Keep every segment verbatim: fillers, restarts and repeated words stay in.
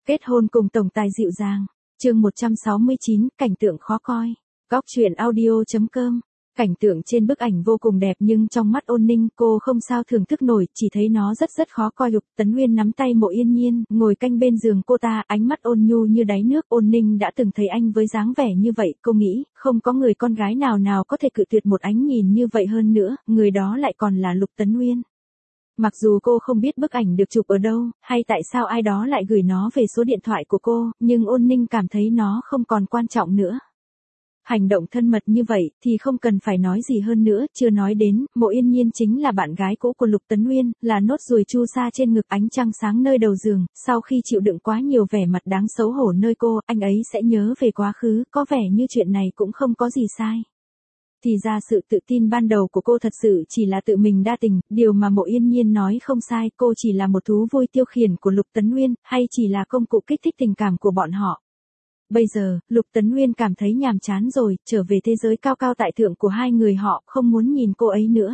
Kết hôn cùng tổng tài dịu dàng. Chương một trăm sáu mươi chín, cảnh tượng khó coi. Góc truyện audio.com. Cảnh tượng trên bức ảnh vô cùng đẹp nhưng trong mắt Ôn Ninh cô không sao thưởng thức nổi, chỉ thấy nó rất rất khó coi. Lục Tấn Nguyên nắm tay Mộ Yên Nhiên, ngồi canh bên giường cô ta, ánh mắt ôn nhu như đáy nước. Ôn Ninh đã từng thấy anh với dáng vẻ như vậy, cô nghĩ, không có người con gái nào nào có thể cự tuyệt một ánh nhìn như vậy, hơn nữa, người đó lại còn là Lục Tấn Nguyên. Mặc dù cô không biết bức ảnh được chụp ở đâu, hay tại sao ai đó lại gửi nó về số điện thoại của cô, nhưng Ôn Ninh cảm thấy nó không còn quan trọng nữa. Hành động thân mật như vậy thì không cần phải nói gì hơn nữa, chưa nói đến, Mộ Yên Nhiên chính là bạn gái cũ của Lục Tấn Nguyên, là nốt ruồi chu sa trên ngực, ánh trăng sáng nơi đầu giường, sau khi chịu đựng quá nhiều vẻ mặt đáng xấu hổ nơi cô, anh ấy sẽ nhớ về quá khứ, có vẻ như chuyện này cũng không có gì sai. Thì ra sự tự tin ban đầu của cô thật sự chỉ là tự mình đa tình, điều mà Mộ Yên Nhiên nói không sai, cô chỉ là một thú vui tiêu khiển của Lục Tấn Nguyên, hay chỉ là công cụ kích thích tình cảm của bọn họ. Bây giờ, Lục Tấn Nguyên cảm thấy nhàm chán rồi, trở về thế giới cao cao tại thượng của hai người họ, không muốn nhìn cô ấy nữa.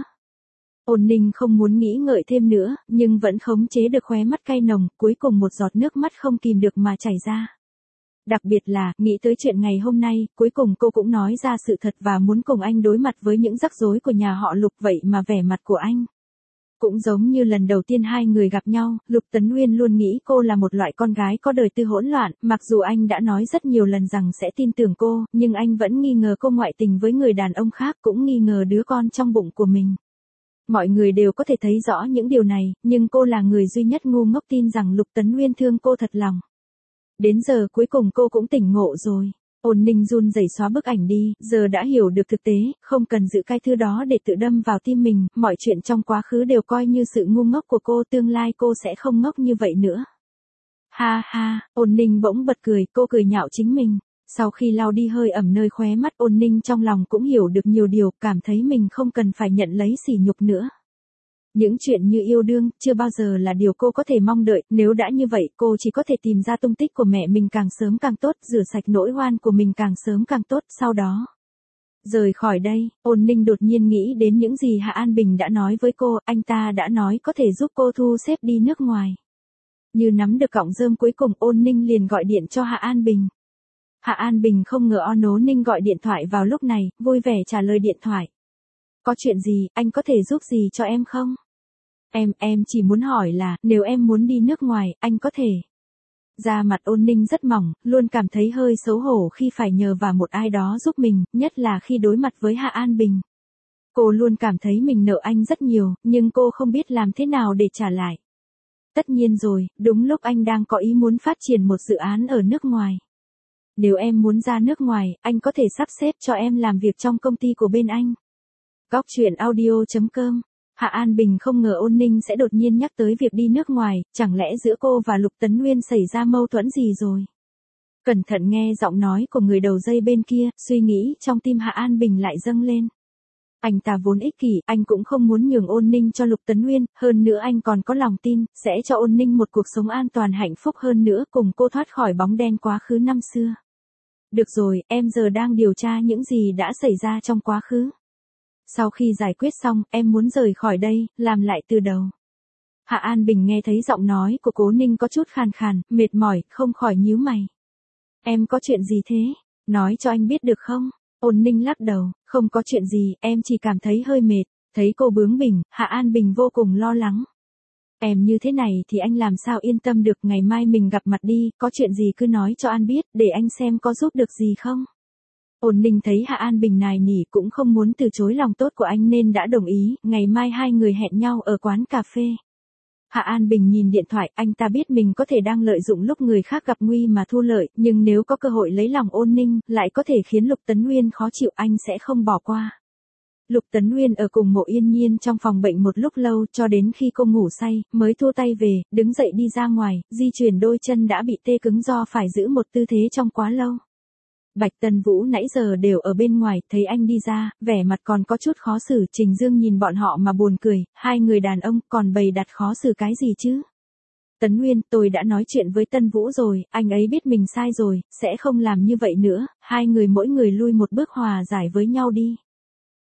Ôn Ninh không muốn nghĩ ngợi thêm nữa, nhưng vẫn khống chế được khóe mắt cay nồng, cuối cùng một giọt nước mắt không kìm được mà chảy ra. Đặc biệt là, nghĩ tới chuyện ngày hôm nay, cuối cùng cô cũng nói ra sự thật và muốn cùng anh đối mặt với những rắc rối của nhà họ Lục, vậy mà vẻ mặt của anh cũng giống như lần đầu tiên hai người gặp nhau. Lục Tấn Nguyên luôn nghĩ cô là một loại con gái có đời tư hỗn loạn, mặc dù anh đã nói rất nhiều lần rằng sẽ tin tưởng cô, nhưng anh vẫn nghi ngờ cô ngoại tình với người đàn ông khác, cũng nghi ngờ đứa con trong bụng của mình. Mọi người đều có thể thấy rõ những điều này, nhưng cô là người duy nhất ngu ngốc tin rằng Lục Tấn Nguyên thương cô thật lòng. Đến giờ cuối cùng cô cũng tỉnh ngộ rồi. Ôn Ninh run rẩy xóa bức ảnh đi, giờ đã hiểu được thực tế, không cần giữ cái thứ đó để tự đâm vào tim mình, mọi chuyện trong quá khứ đều coi như sự ngu ngốc của cô, tương lai cô sẽ không ngốc như vậy nữa. Ha ha, Ôn Ninh bỗng bật cười, cô cười nhạo chính mình. Sau khi lau đi hơi ẩm nơi khóe mắt, Ôn Ninh trong lòng cũng hiểu được nhiều điều, cảm thấy mình không cần phải nhận lấy sỉ nhục nữa. Những chuyện như yêu đương, chưa bao giờ là điều cô có thể mong đợi, nếu đã như vậy, cô chỉ có thể tìm ra tung tích của mẹ mình càng sớm càng tốt, rửa sạch nỗi oan của mình càng sớm càng tốt, sau đó rời khỏi đây. Ôn Ninh đột nhiên nghĩ đến những gì Hạ An Bình đã nói với cô, anh ta đã nói có thể giúp cô thu xếp đi nước ngoài. Như nắm được cọng rơm cuối cùng, Ôn Ninh liền gọi điện cho Hạ An Bình. Hạ An Bình không ngờ On Ố Ninh gọi điện thoại vào lúc này, vui vẻ trả lời điện thoại. Có chuyện gì, anh có thể giúp gì cho em không? Em, em chỉ muốn hỏi là, nếu em muốn đi nước ngoài, anh có thể. Da mặt Ôn Ninh rất mỏng, luôn cảm thấy hơi xấu hổ khi phải nhờ vào một ai đó giúp mình, nhất là khi đối mặt với Hạ An Bình. Cô luôn cảm thấy mình nợ anh rất nhiều, nhưng cô không biết làm thế nào để trả lại. Tất nhiên rồi, đúng lúc anh đang có ý muốn phát triển một dự án ở nước ngoài. Nếu em muốn ra nước ngoài, anh có thể sắp xếp cho em làm việc trong công ty của bên anh. Góc truyện audio.com. Hạ An Bình không ngờ Ôn Ninh sẽ đột nhiên nhắc tới việc đi nước ngoài, chẳng lẽ giữa cô và Lục Tấn Nguyên xảy ra mâu thuẫn gì rồi? Cẩn thận nghe giọng nói của người đầu dây bên kia, suy nghĩ trong tim Hạ An Bình lại dâng lên. Anh ta vốn ích kỷ, anh cũng không muốn nhường Ôn Ninh cho Lục Tấn Nguyên, hơn nữa anh còn có lòng tin, sẽ cho Ôn Ninh một cuộc sống an toàn hạnh phúc, hơn nữa cùng cô thoát khỏi bóng đen quá khứ năm xưa. Được rồi, em giờ đang điều tra những gì đã xảy ra trong quá khứ. Sau khi giải quyết xong, em muốn rời khỏi đây, làm lại từ đầu. Hạ An Bình nghe thấy giọng nói của Cố Ninh có chút khàn khàn, mệt mỏi, không khỏi nhíu mày. Em có chuyện gì thế? Nói cho anh biết được không? Ôn Ninh lắc đầu, không có chuyện gì, em chỉ cảm thấy hơi mệt. Thấy cô bướng bỉnh, Hạ An Bình vô cùng lo lắng. Em như thế này thì anh làm sao yên tâm được, ngày mai mình gặp mặt đi, có chuyện gì cứ nói cho anh biết, để anh xem có giúp được gì không. Ôn Ninh thấy Hạ An Bình nài nỉ cũng không muốn từ chối lòng tốt của anh nên đã đồng ý, ngày mai hai người hẹn nhau ở quán cà phê. Hạ An Bình nhìn điện thoại, anh ta biết mình có thể đang lợi dụng lúc người khác gặp nguy mà thu lợi, nhưng nếu có cơ hội lấy lòng Ôn Ninh, lại có thể khiến Lục Tấn Nguyên khó chịu, anh sẽ không bỏ qua. Lục Tấn Nguyên ở cùng Mộ Yên Nhiên trong phòng bệnh một lúc lâu, cho đến khi cô ngủ say, mới thua tay về, đứng dậy đi ra ngoài, di chuyển đôi chân đã bị tê cứng do phải giữ một tư thế trong quá lâu. Bạch Tân Vũ nãy giờ đều ở bên ngoài, thấy anh đi ra, vẻ mặt còn có chút khó xử, Trình Dương nhìn bọn họ mà buồn cười, hai người đàn ông còn bày đặt khó xử cái gì chứ? Tấn Nguyên, tôi đã nói chuyện với Tân Vũ rồi, anh ấy biết mình sai rồi, sẽ không làm như vậy nữa, hai người mỗi người lui một bước hòa giải với nhau đi.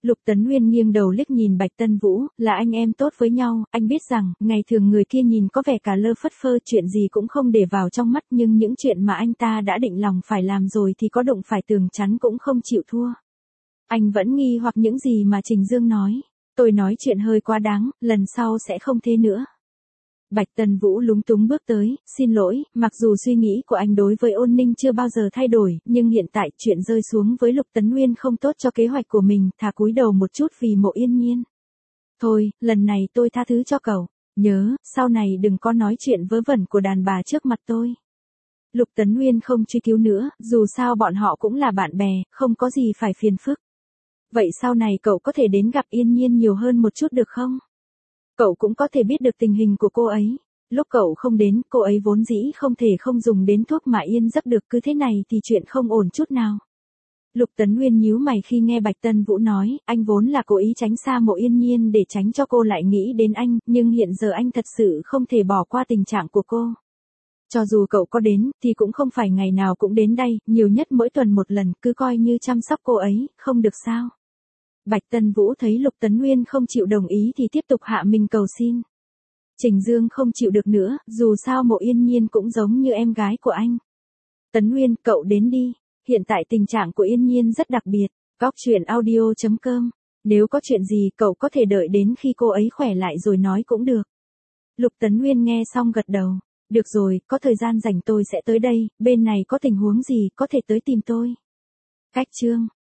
Lục Tấn Nguyên nghiêng đầu liếc nhìn Bạch Tân Vũ, là anh em tốt với nhau, anh biết rằng, ngày thường người kia nhìn có vẻ cả lơ phất phơ, chuyện gì cũng không để vào trong mắt, nhưng những chuyện mà anh ta đã định lòng phải làm rồi thì có đụng phải tường chắn cũng không chịu thua. Anh vẫn nghi hoặc những gì mà Trình Dương nói. Tôi nói chuyện hơi quá đáng, lần sau sẽ không thế nữa. Bạch Tân Vũ lúng túng bước tới, xin lỗi, mặc dù suy nghĩ của anh đối với Ôn Ninh chưa bao giờ thay đổi, nhưng hiện tại chuyện rơi xuống với Lục Tấn Nguyên không tốt cho kế hoạch của mình, thà cúi đầu một chút vì Mộ Yên Nhiên. Thôi, lần này tôi tha thứ cho cậu, nhớ, sau này đừng có nói chuyện vớ vẩn của đàn bà trước mặt tôi. Lục Tấn Nguyên không truy cứu nữa, dù sao bọn họ cũng là bạn bè, không có gì phải phiền phức. Vậy sau này cậu có thể đến gặp Yên Nhiên nhiều hơn một chút được không? Cậu cũng có thể biết được tình hình của cô ấy. Lúc cậu không đến, cô ấy vốn dĩ không thể không dùng đến thuốc mà yên giấc được, cứ thế này thì chuyện không ổn chút nào. Lục Tấn Nguyên nhíu mày khi nghe Bạch Tân Vũ nói, anh vốn là cố ý tránh xa Mộ Yên Nhiên để tránh cho cô lại nghĩ đến anh, nhưng hiện giờ anh thật sự không thể bỏ qua tình trạng của cô. Cho dù cậu có đến, thì cũng không phải ngày nào cũng đến đây, nhiều nhất mỗi tuần một lần, cứ coi như chăm sóc cô ấy, không được sao? Bạch Tân Vũ thấy Lục Tấn Nguyên không chịu đồng ý thì tiếp tục hạ mình cầu xin. Trình Dương không chịu được nữa, dù sao Mộ Yên Nhiên cũng giống như em gái của anh. Tấn Nguyên, cậu đến đi, hiện tại tình trạng của Yên Nhiên rất đặc biệt. Góc truyện audio chấm com. Nếu có chuyện gì cậu có thể đợi đến khi cô ấy khỏe lại rồi nói cũng được. Lục Tấn Nguyên nghe xong gật đầu. Được rồi, có thời gian rảnh tôi sẽ tới đây, bên này có tình huống gì có thể tới tìm tôi. Cách chương